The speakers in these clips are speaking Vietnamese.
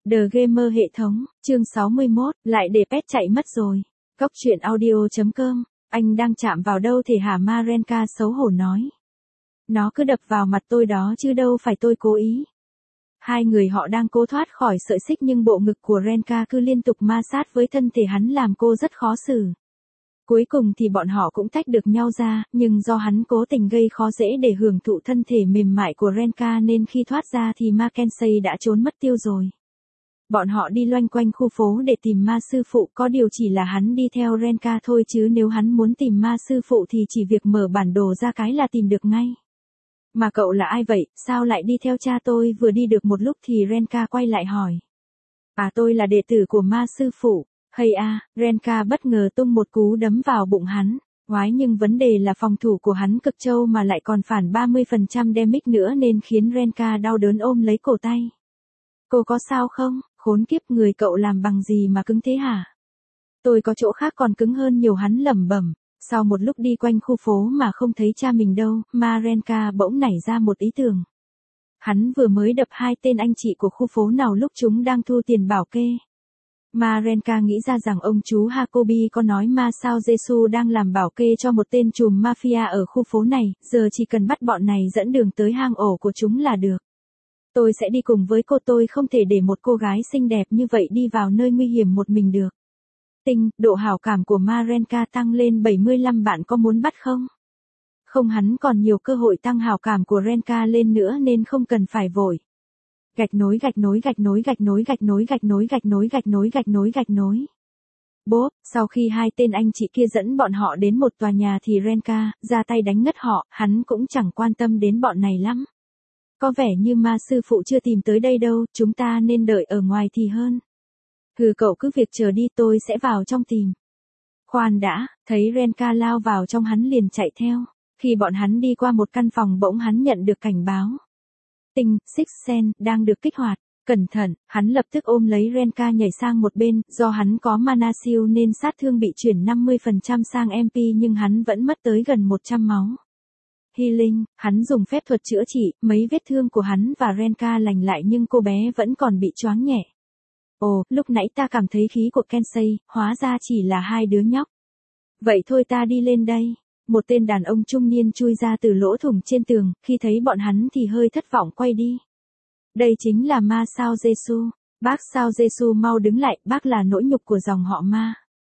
The Gamer hệ thống, chương 61, lại để pet chạy mất rồi. Cốc truyện audio.com, anh đang chạm vào đâu thể hả? Marenka xấu hổ nói. Nó cứ đập vào mặt tôi đó chứ đâu phải tôi cố ý. Hai người họ đang cố thoát khỏi sợi xích nhưng bộ ngực của Renka cứ liên tục ma sát với thân thể hắn làm cô rất khó xử. Cuối cùng thì bọn họ cũng tách được nhau ra, nhưng do hắn cố tình gây khó dễ để hưởng thụ thân thể mềm mại của Renka nên khi thoát ra thì Mackenzie đã trốn mất tiêu rồi. Bọn họ đi loanh quanh khu phố để tìm ma sư phụ, có điều chỉ là hắn đi theo Renka thôi chứ nếu hắn muốn tìm ma sư phụ thì chỉ việc mở bản đồ ra cái là tìm được ngay. Mà cậu là ai vậy, sao lại đi theo cha tôi? Vừa đi được một lúc thì Renka quay lại hỏi. À, tôi là đệ tử của ma sư phụ. Hay à, Renka bất ngờ tung một cú đấm vào bụng hắn. Ngoái, nhưng vấn đề là phòng thủ của hắn cực trâu mà lại còn phản 30% damage nữa nên khiến Renka đau đớn ôm lấy cổ tay. Cô có sao không? Khốn kiếp, người cậu làm bằng gì mà cứng thế hả? Tôi có chỗ khác còn cứng hơn nhiều, hắn lẩm bẩm. Sau một lúc đi quanh khu phố mà không thấy cha mình đâu, Marenka bỗng nảy ra một ý tưởng. Hắn vừa mới đập hai tên anh chị của khu phố nào lúc chúng đang thu tiền bảo kê. Marenka nghĩ ra rằng ông chú Jacobi có nói ma sao Jesus đang làm bảo kê cho một tên trùm mafia ở khu phố này, giờ chỉ cần bắt bọn này dẫn đường tới hang ổ của chúng là được. Tôi sẽ đi cùng với cô, tôi không thể để một cô gái xinh đẹp như vậy đi vào nơi nguy hiểm một mình được. Tinh, độ hảo cảm của Marenka tăng lên 75, bạn có muốn bắt không? Không, hắn còn nhiều cơ hội tăng hảo cảm của Renka lên nữa nên không cần phải vội. Gạch nối gạch nối gạch nối gạch nối gạch nối gạch nối gạch nối gạch nối gạch nối gạch nối. Bốp, sau khi hai tên anh chị kia dẫn bọn họ đến một tòa nhà thì Renka ra tay đánh ngất họ, hắn cũng chẳng quan tâm đến bọn này lắm. Có vẻ như ma sư phụ chưa tìm tới đây đâu, chúng ta nên đợi ở ngoài thì hơn. Hừ, cậu cứ việc chờ đi, tôi sẽ vào trong tìm. Khoan đã, thấy Renka lao vào trong hắn liền chạy theo. Khi bọn hắn đi qua một căn phòng bỗng hắn nhận được cảnh báo. Tinh, Sixth Sense, đang được kích hoạt. Cẩn thận, hắn lập tức ôm lấy Renka nhảy sang một bên, do hắn có mana shield nên sát thương bị chuyển 50% sang MP nhưng hắn vẫn mất tới gần 100 máu. Healing, hắn dùng phép thuật chữa trị, mấy vết thương của hắn và Renka lành lại nhưng cô bé vẫn còn bị choáng nhẹ. Ồ, lúc nãy ta cảm thấy khí của Kensei, hóa ra chỉ là hai đứa nhóc. Vậy thôi ta đi lên đây. Một tên đàn ông trung niên chui ra từ lỗ thủng trên tường, khi thấy bọn hắn thì hơi thất vọng quay đi. Đây chính là ma sao Jesus. Bác sao Jesus mau đứng lại, bác là nỗi nhục của dòng họ ma.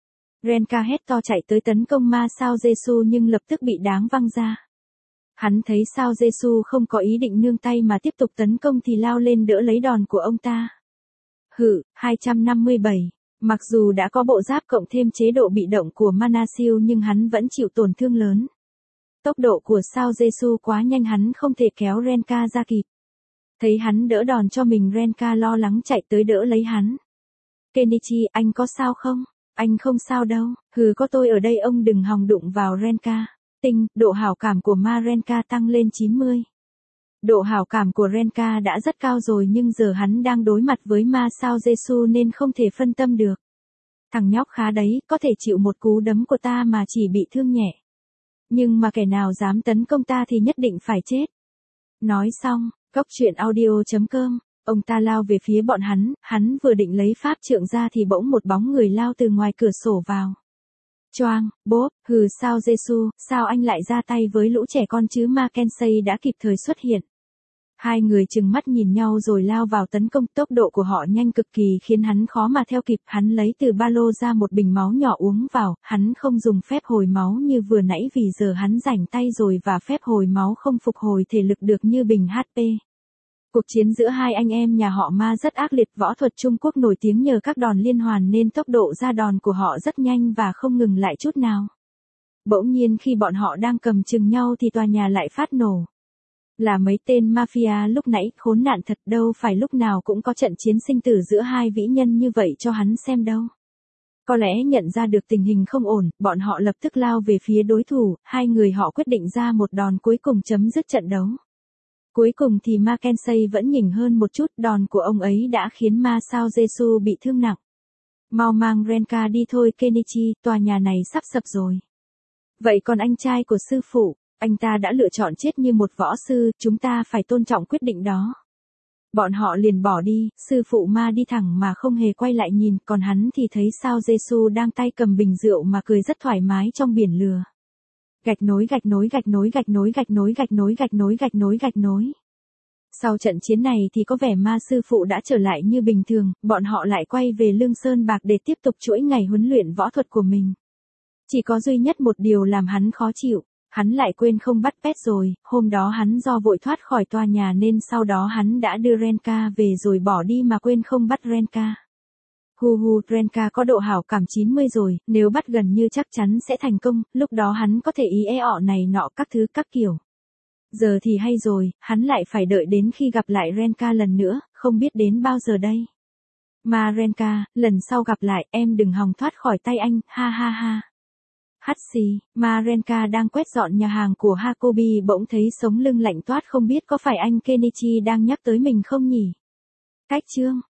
Renka hét to chạy tới tấn công ma sao Jesus nhưng lập tức bị đáng văng ra. Hắn thấy sao Jesus không có ý định nương tay mà tiếp tục tấn công thì lao lên đỡ lấy đòn của ông ta. Hự, 257. Mặc dù đã có bộ giáp cộng thêm chế độ bị động của Mana Shield nhưng hắn vẫn chịu tổn thương lớn. Tốc độ của sao Jesus quá nhanh, hắn không thể kéo Renka ra kịp. Thấy hắn đỡ đòn cho mình, Renka lo lắng chạy tới đỡ lấy hắn. Kenichi, anh có sao không? Anh không sao đâu, hừ, có tôi ở đây, ông đừng hòng đụng vào Renka. Tinh, độ hảo cảm của Marenka tăng lên 90. Độ hảo cảm của Renka đã rất cao rồi nhưng giờ hắn đang đối mặt với ma sao Jesus nên không thể phân tâm được. Thằng nhóc khá đấy, có thể chịu một cú đấm của ta mà chỉ bị thương nhẹ. Nhưng mà kẻ nào dám tấn công ta thì nhất định phải chết. Nói xong, cốc truyện audio.com, ông ta lao về phía bọn hắn vừa định lấy pháp trượng ra thì bỗng một bóng người lao từ ngoài cửa sổ vào. Choang, bốp, hừ, sao Jesus, sao anh lại ra tay với lũ trẻ con chứ? Mackenzie đã kịp thời xuất hiện. Hai người trừng mắt nhìn nhau rồi lao vào tấn công, tốc độ của họ nhanh cực kỳ khiến hắn khó mà theo kịp. Hắn lấy từ ba lô ra một bình máu nhỏ uống vào, hắn không dùng phép hồi máu như vừa nãy vì giờ hắn rảnh tay rồi và phép hồi máu không phục hồi thể lực được như bình HP. Cuộc chiến giữa hai anh em nhà họ Ma rất ác liệt, võ thuật Trung Quốc nổi tiếng nhờ các đòn liên hoàn nên tốc độ ra đòn của họ rất nhanh và không ngừng lại chút nào. Bỗng nhiên khi bọn họ đang cầm chừng nhau thì tòa nhà lại phát nổ. Là mấy tên mafia lúc nãy, khốn nạn thật, đâu phải lúc nào cũng có trận chiến sinh tử giữa hai vĩ nhân như vậy cho hắn xem đâu. Có lẽ nhận ra được tình hình không ổn, bọn họ lập tức lao về phía đối thủ, hai người họ quyết định ra một đòn cuối cùng chấm dứt trận đấu. Cuối cùng thì Mackenzie vẫn nhỉnh hơn một chút, đòn của ông ấy đã khiến ma sao Jesus bị thương nặng. Mau mang Renka đi thôi Kenichi, tòa nhà này sắp sập rồi. Vậy còn anh trai của sư phụ, anh ta đã lựa chọn chết như một võ sư, chúng ta phải tôn trọng quyết định đó. Bọn họ liền bỏ đi, sư phụ Ma đi thẳng mà không hề quay lại nhìn, còn hắn thì thấy sao Giêsu đang tay cầm bình rượu mà cười rất thoải mái trong biển lửa. Gạch nối gạch nối gạch nối gạch nối gạch nối gạch nối gạch nối gạch nối gạch nối. Sau trận chiến này thì có vẻ Ma sư phụ đã trở lại như bình thường, bọn họ lại quay về Lương Sơn Bạc để tiếp tục chuỗi ngày huấn luyện võ thuật của mình. Chỉ có duy nhất một điều làm hắn khó chịu, hắn lại quên không bắt pet rồi, hôm đó hắn do vội thoát khỏi tòa nhà nên sau đó hắn đã đưa Renka về rồi bỏ đi mà quên không bắt Renka. Renka có độ hảo cảm 90 rồi, nếu bắt gần như chắc chắn sẽ thành công, lúc đó hắn có thể ý ọ này nọ các thứ các kiểu. Giờ thì hay rồi, hắn lại phải đợi đến khi gặp lại Renka lần nữa, không biết đến bao giờ đây. Mà Renka, lần sau gặp lại em đừng hòng thoát khỏi tay anh, ha ha ha. Hắt xì, mà Renka đang quét dọn nhà hàng của Jacobi bỗng thấy sống lưng lạnh toát không biết có phải anh Kenichi đang nhắc tới mình không nhỉ. Cách chương.